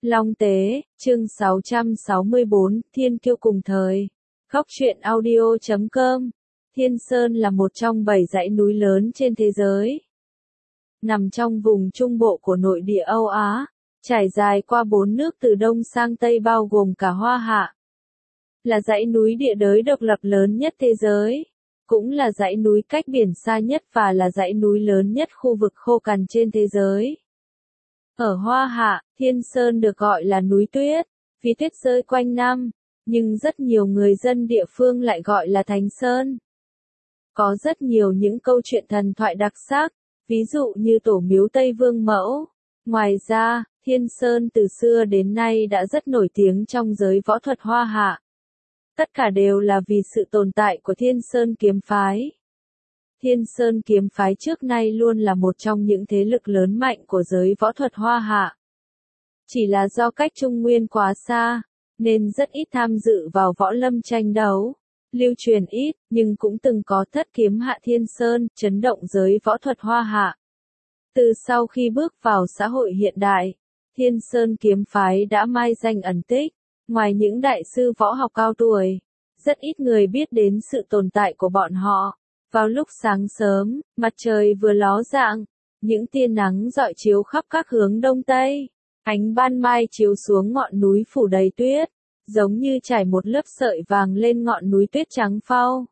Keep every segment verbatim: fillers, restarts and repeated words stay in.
Long Tế, chương sáu trăm sáu mươi bốn, Thiên Kiêu cùng thời. Góc truyện audio chấm com. Thiên Sơn là một trong bảy dãy núi lớn trên thế giới. Nằm trong vùng trung bộ của nội địa Âu Á, trải dài qua bốn nước từ đông sang tây bao gồm cả Hoa Hạ. Là dãy núi địa đới độc lập lớn nhất thế giới. Cũng là dãy núi cách biển xa nhất và là dãy núi lớn nhất khu vực khô cằn trên thế giới. Ở Hoa Hạ, Thiên Sơn được gọi là núi tuyết, vì tuyết rơi quanh năm, nhưng rất nhiều người dân địa phương lại gọi là Thánh Sơn. Có rất nhiều những câu chuyện thần thoại đặc sắc, ví dụ như tổ miếu Tây Vương Mẫu. Ngoài ra, Thiên Sơn từ xưa đến nay đã rất nổi tiếng trong giới võ thuật Hoa Hạ. Tất cả đều là vì sự tồn tại của Thiên Sơn kiếm phái. Thiên Sơn kiếm phái trước nay luôn là một trong những thế lực lớn mạnh của giới võ thuật Hoa Hạ. Chỉ là do cách Trung Nguyên quá xa, nên rất ít tham dự vào võ lâm tranh đấu. Lưu truyền ít, nhưng cũng từng có thất kiếm hạ Thiên Sơn, chấn động giới võ thuật Hoa Hạ. Từ sau khi bước vào xã hội hiện đại, Thiên Sơn kiếm phái đã mai danh ẩn tích. Ngoài những đại sư võ học cao tuổi, rất ít người biết đến sự tồn tại của bọn họ. Vào lúc sáng sớm, mặt trời vừa ló dạng, những tia nắng rọi chiếu khắp các hướng đông tây. Ánh ban mai chiếu xuống ngọn núi phủ đầy tuyết, giống như trải một lớp sợi vàng lên ngọn núi tuyết trắng phau.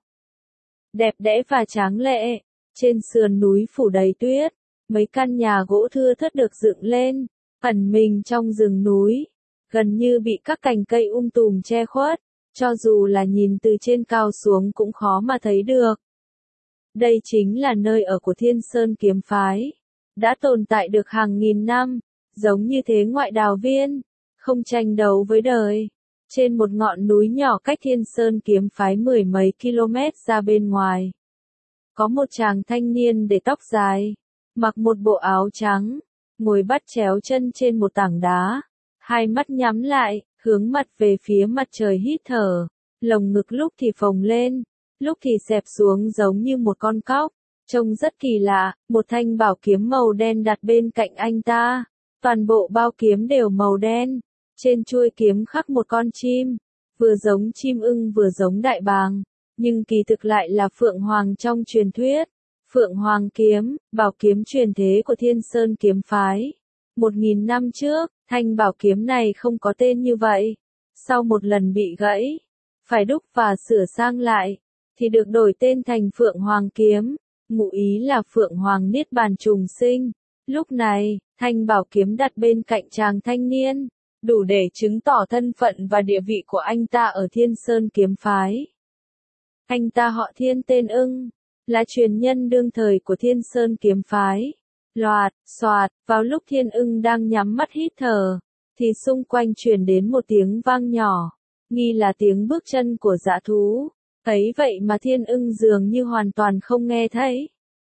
Đẹp đẽ và tráng lệ, trên sườn núi phủ đầy tuyết, mấy căn nhà gỗ thưa thớt được dựng lên, ẩn mình trong rừng núi, gần như bị các cành cây um tùm che khuất, cho dù là nhìn từ trên cao xuống cũng khó mà thấy được. Đây chính là nơi ở của Thiên Sơn kiếm phái, đã tồn tại được hàng nghìn năm, giống như thế ngoại đào viên, không tranh đấu với đời. Trên một ngọn núi nhỏ cách Thiên Sơn kiếm phái mười mấy km ra bên ngoài, có một chàng thanh niên để tóc dài, mặc một bộ áo trắng, ngồi bắt chéo chân trên một tảng đá, hai mắt nhắm lại, hướng mặt về phía mặt trời hít thở, lồng ngực lúc thì phồng lên, lúc thì xẹp xuống giống như một con cóc, trông rất kỳ lạ. Một thanh bảo kiếm màu đen đặt bên cạnh anh ta, toàn bộ bao kiếm đều màu đen, trên chuôi kiếm khắc một con chim, vừa giống chim ưng vừa giống đại bàng, nhưng kỳ thực lại là Phượng Hoàng trong truyền thuyết. Phượng Hoàng kiếm, bảo kiếm truyền thế của Thiên Sơn kiếm phái. Một nghìn năm trước, thanh bảo kiếm này không có tên như vậy. Sau một lần bị gãy, phải đúc và sửa sang lại, thì được đổi tên thành Phượng Hoàng kiếm, ngụ ý là Phượng Hoàng niết bàn trùng sinh. Lúc này, thanh bảo kiếm đặt bên cạnh chàng thanh niên, đủ để chứng tỏ thân phận và địa vị của anh ta ở Thiên Sơn kiếm phái. Anh ta họ Thiên tên Ưng, là truyền nhân đương thời của Thiên Sơn kiếm phái. Loạt, xoạt, vào lúc Thiên Ưng đang nhắm mắt hít thở, thì xung quanh truyền đến một tiếng vang nhỏ, nghi là tiếng bước chân của dã thú. Ấy vậy mà Thiên Ưng dường như hoàn toàn không nghe thấy.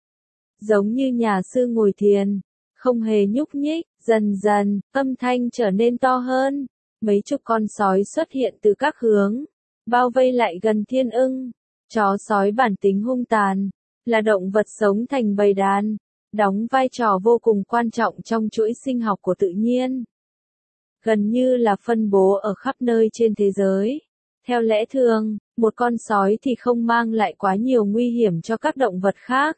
Giống như nhà sư ngồi thiền, không hề nhúc nhích, dần dần, âm thanh trở nên to hơn. Mấy chục con sói xuất hiện từ các hướng, bao vây lại gần Thiên Ưng. Chó sói bản tính hung tàn, là động vật sống thành bầy đàn, đóng vai trò vô cùng quan trọng trong chuỗi sinh học của tự nhiên. Gần như là phân bố ở khắp nơi trên thế giới. Theo lẽ thường, một con sói thì không mang lại quá nhiều nguy hiểm cho các động vật khác.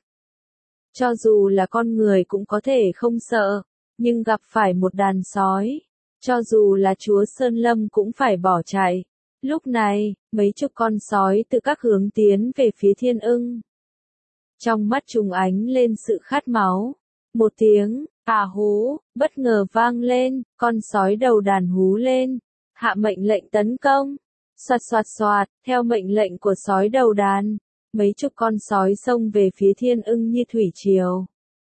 Cho dù là con người cũng có thể không sợ, nhưng gặp phải một đàn sói, cho dù là chúa Sơn Lâm cũng phải bỏ chạy. Lúc này, mấy chục con sói từ các hướng tiến về phía Thiên Ưng. Trong mắt chúng ánh lên sự khát máu. Một tiếng, à hú, bất ngờ vang lên, con sói đầu đàn hú lên, hạ mệnh lệnh tấn công. Xoạt xoạt xoạt, theo mệnh lệnh của sói đầu đàn, mấy chục con sói xông về phía Thiên Ưng như thủy triều.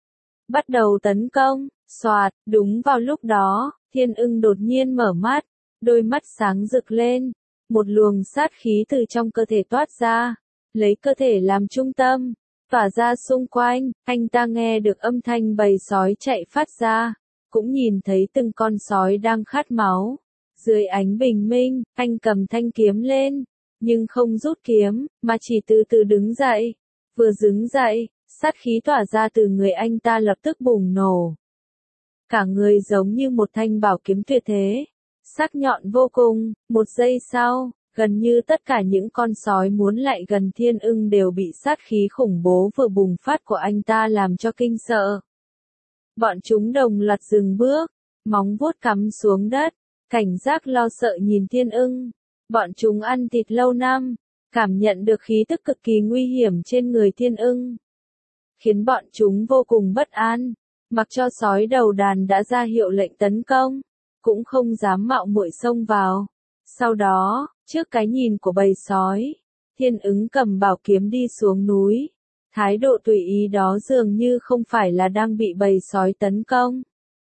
Bắt đầu tấn công, xoạt, đúng vào lúc đó, Thiên Ưng đột nhiên mở mắt, đôi mắt sáng rực lên, một luồng sát khí từ trong cơ thể toát ra, lấy cơ thể làm trung tâm, tỏa ra xung quanh. Anh ta nghe được âm thanh bầy sói chạy phát ra, cũng nhìn thấy từng con sói đang khát máu. Dưới ánh bình minh, anh cầm thanh kiếm lên, nhưng không rút kiếm, mà chỉ từ từ đứng dậy. Vừa đứng dậy, sát khí tỏa ra từ người anh ta lập tức bùng nổ. cả người giống như một thanh bảo kiếm tuyệt thế, sắc nhọn vô cùng. Một giây sau, gần như tất cả những con sói muốn lại gần Thiên Ưng đều bị sát khí khủng bố vừa bùng phát của anh ta làm cho kinh sợ. Bọn chúng đồng loạt dừng bước, móng vuốt cắm xuống đất, cảnh giác lo sợ nhìn Thiên Ưng. Bọn chúng ăn thịt lâu năm, cảm nhận được khí tức cực kỳ nguy hiểm trên người Thiên Ưng, khiến bọn chúng vô cùng bất an, mặc cho sói đầu đàn đã ra hiệu lệnh tấn công, cũng không dám mạo muội xông vào. Sau đó, trước cái nhìn của bầy sói, Thiên Ưng cầm bảo kiếm đi xuống núi. Thái độ tùy ý đó dường như không phải là đang bị bầy sói tấn công,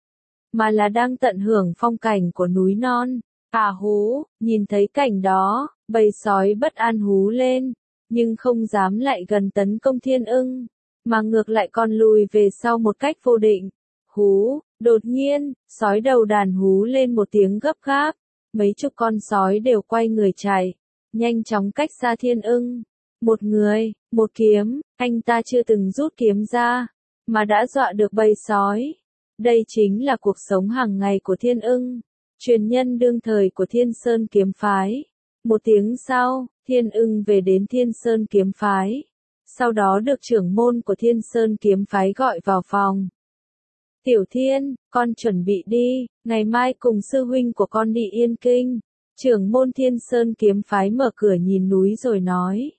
mà là đang tận hưởng phong cảnh của núi non. À hú, nhìn thấy cảnh đó, bầy sói bất an hú lên, nhưng không dám lại gần tấn công Thiên Ưng, mà ngược lại còn lùi về sau một cách vô định. Hú, đột nhiên, sói đầu đàn hú lên một tiếng gấp gáp, mấy chục con sói đều quay người chạy, nhanh chóng cách xa Thiên Ưng. Một người, một kiếm, anh ta chưa từng rút kiếm ra, mà đã dọa được bầy sói. Đây chính là cuộc sống hàng ngày của Thiên Ưng, truyền nhân đương thời của Thiên Sơn kiếm phái. Một tiếng sau, Thiên Ưng về đến Thiên Sơn kiếm phái, sau đó được trưởng môn của Thiên Sơn kiếm phái gọi vào phòng. Tiểu Thiên, con chuẩn bị đi, ngày mai cùng sư huynh của con đi Yên Kinh. Trưởng môn Thiên Sơn kiếm phái mở cửa nhìn núi rồi nói.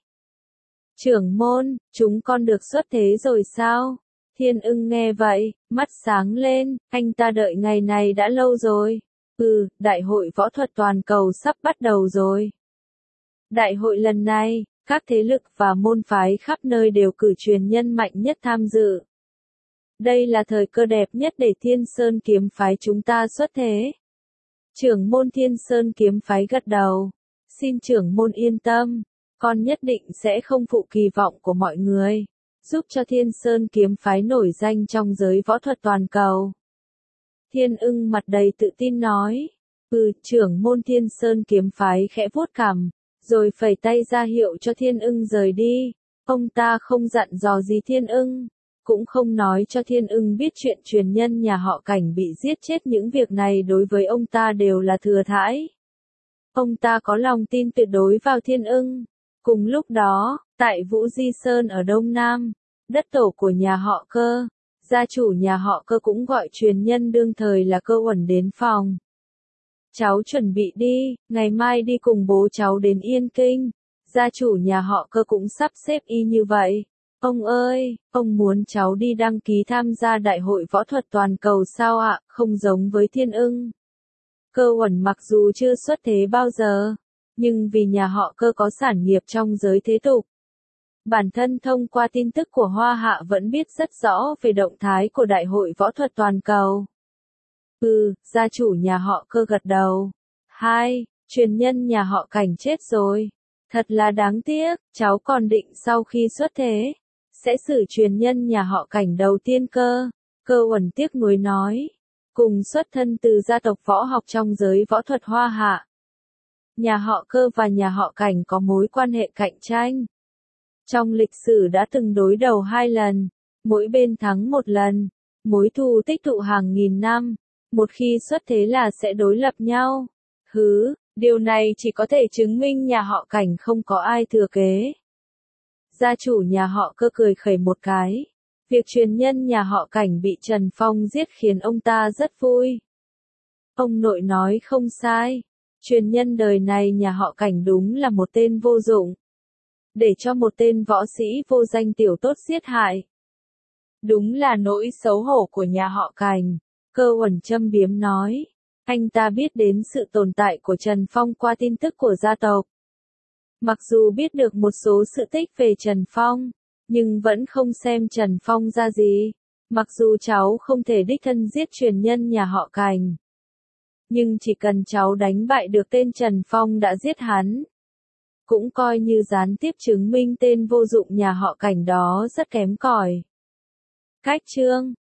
Trưởng môn, chúng con được xuất thế rồi sao? Thiên Ưng nghe vậy, mắt sáng lên, anh ta đợi ngày này đã lâu rồi. Ừ, đại hội võ thuật toàn cầu sắp bắt đầu rồi. Đại hội lần này, các thế lực và môn phái khắp nơi đều cử truyền nhân mạnh nhất tham dự. Đây là thời cơ đẹp nhất để Thiên Sơn kiếm phái chúng ta xuất thế. Trưởng môn Thiên Sơn kiếm phái gật đầu. Xin trưởng môn yên tâm, con nhất định sẽ không phụ kỳ vọng của mọi người, giúp cho Thiên Sơn kiếm phái nổi danh trong giới võ thuật toàn cầu. Thiên Ưng mặt đầy tự tin nói. Ừ, trưởng môn Thiên Sơn kiếm phái khẽ vuốt cằm, rồi phẩy tay ra hiệu cho Thiên Ưng rời đi. Ông ta không dặn dò gì Thiên Ưng, cũng không nói cho Thiên Ưng biết chuyện truyền nhân nhà họ Cảnh bị giết chết. Những việc này đối với ông ta đều là thừa thãi. Ông ta có lòng tin tuyệt đối vào Thiên Ưng. Cùng lúc đó, tại Vũ Di Sơn ở Đông Nam, đất tổ của nhà họ Cơ, gia chủ nhà họ Cơ cũng gọi truyền nhân đương thời là Cơ Uẩn đến phòng. Cháu chuẩn bị đi, ngày mai đi cùng bố cháu đến Yên Kinh. Gia chủ nhà họ Cơ cũng sắp xếp y như vậy. Ông ơi, ông muốn cháu đi đăng ký tham gia đại hội võ thuật toàn cầu sao ạ? Không giống với Thiên Ưng. Cơ Uẩn mặc dù chưa xuất thế bao giờ, nhưng vì nhà họ Cơ có sản nghiệp trong giới thế tục, bản thân thông qua tin tức của Hoa Hạ vẫn biết rất rõ về động thái của đại hội võ thuật toàn cầu. Ừ, gia chủ nhà họ Cơ gật đầu. Hai, truyền nhân nhà họ Cảnh chết rồi. Thật là đáng tiếc, cháu còn định sau khi xuất thế, sẽ xử truyền nhân nhà họ Cảnh đầu tiên cơ. Cơ Uẩn tiếc nuối nói. Cùng xuất thân từ gia tộc võ học trong giới võ thuật Hoa Hạ, nhà họ Cơ và nhà họ Cảnh có mối quan hệ cạnh tranh. Trong lịch sử đã từng đối đầu hai lần, mỗi bên thắng một lần, mối thù tích tụ hàng nghìn năm, một khi xuất thế là sẽ đối lập nhau. Hứ, điều này chỉ có thể chứng minh nhà họ Cảnh không có ai thừa kế. Gia chủ nhà họ Cơ cười khẩy một cái. Việc truyền nhân nhà họ Cảnh bị Trần Phong giết khiến ông ta rất vui. Ông nội nói không sai, truyền nhân đời này nhà họ Cảnh đúng là một tên vô dụng. Để cho một tên võ sĩ vô danh tiểu tốt giết hại. Đúng là nỗi xấu hổ của nhà họ Cảnh. Cơ Uẩn châm biếm nói. Anh ta biết đến sự tồn tại của Trần Phong qua tin tức của gia tộc. Mặc dù biết được một số sự tích về Trần Phong, nhưng vẫn không xem Trần Phong ra gì. Mặc dù cháu không thể đích thân giết truyền nhân nhà họ Cảnh, nhưng chỉ cần cháu đánh bại được tên Trần Phong đã giết hắn, cũng coi như gián tiếp chứng minh tên vô dụng nhà họ Cảnh đó rất kém cỏi. Cách chương